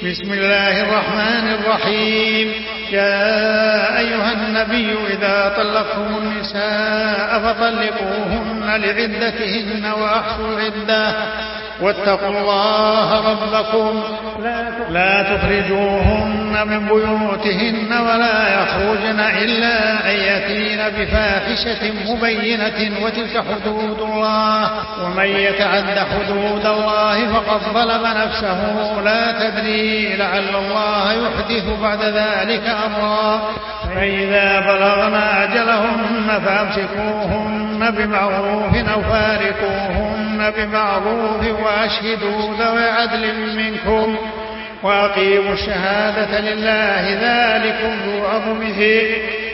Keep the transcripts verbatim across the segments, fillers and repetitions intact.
بسم الله الرحمن الرحيم. يا أيها النبي إذا طلقتم النساء فطلقوهن لعدتهن وأحصوا العدة واتقوا الله ربكم لا تخرجوهن من بيوتهن ولا يخرجن إلا أن يأتين بفاحشة مبينة وتلك حدود الله ومن يتعد حدود الله فقد ظلم نفسه لا تدري لعل الله يحدث بعد ذلك أمرا. فإذا بلغنا أجلهن فأمسكوهن بمعروف أو فارقوهن بمعروف وأشهدوا ذوي عدل منكم وأقيموا الشهادة لله ذلكم يوعظ به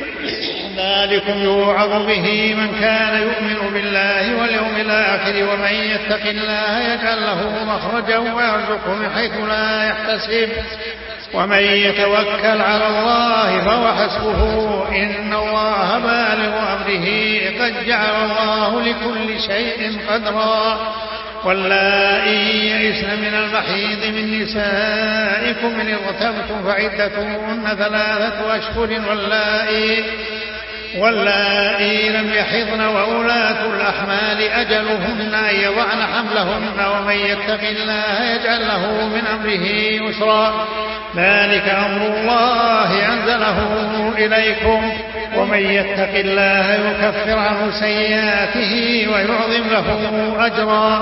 ذلكم يوعظ به من كان يؤمن بالله واليوم الآخر ومن يتق الله يجعل له مخرجا ويرزقه من حيث لا يحتسب ومن يتوكل على الله فهو حسبه إن الله بالغ أمره قد جعل الله لكل شيء قدرا. واللائي يئسن من المحيض من نسائكم إن ارتبتم فعدتهن ثلاثة أشهر واللائي واللائي لم يحضن وأولاة الأحمال أجلهن أن يضعن حملهن ومن يتق الله يجعل له من أمره يسرا. ذلك أمر الله أنزله إليكم ومن يتق الله يكفر عنه سيئاته ويعظم له أجرا.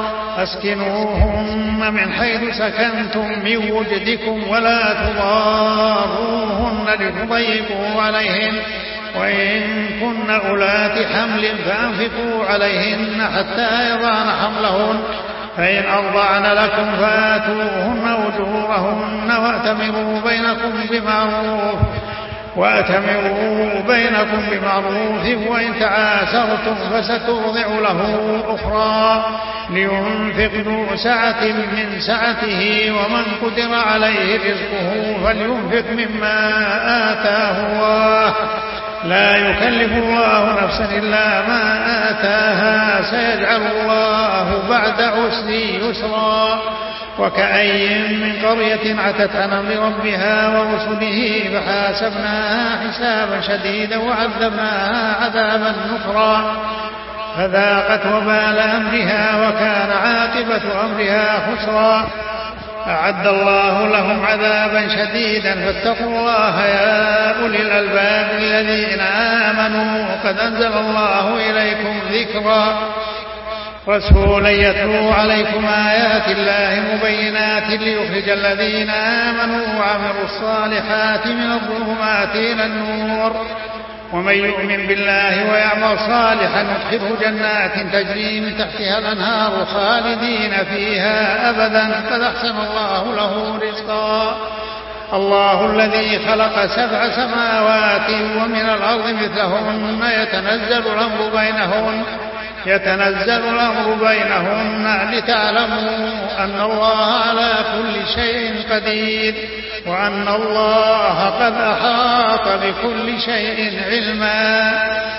أسكنوهن من حيث سكنتم من وجدكم ولا تضاروهن لتضيقوا عليهن وإن كن أولات حمل فأنفقوا عليهن حتى يضعن حملهن فإن أرضعن لكم فآتوهن أجورهن وأتمروا بينكم بمعروف وأتمروا بينكم بمعروف وإن تعاسرتم فسترضع له أخرى لينفق ذو سعة من سعته ومن قدر عليه رزقه فلينفق مما آتاه الله لا يكلف الله نفسا إلا ما آتاها سيجعل الله بعد عسر يسرا. وكأي من قرية عتت عن أمر ربها ورسله فحاسبناها حسابا شديدا وعذبناها عذابا نكرا فذاقت وبال أمرها وكان عاقبة أمرها خسرا. أعد الله لهم عذابا شديدا فاتقوا الله يا أولي الألباب الذين آمنوا قد أنزل الله إليكم ذكرا رسولا يتلو عليكم آيات الله مبينات ليخرج الذين آمنوا وعملوا الصالحات من الظلمات إلى النور ومن يؤمن بالله ويعمل صالحا ندخله جنات تجري من تحتها الأنهار خالدين فيها أبدا قد أحسن الله له رزقا. الله الذي خلق سبع سماوات ومن الأرض مثلهن يتنزل الأمر بينهن يتنزل الأمر بينهن لتعلموا أن الله على كل شيء قدير وأن الله قد أحاط بكل شيء علما.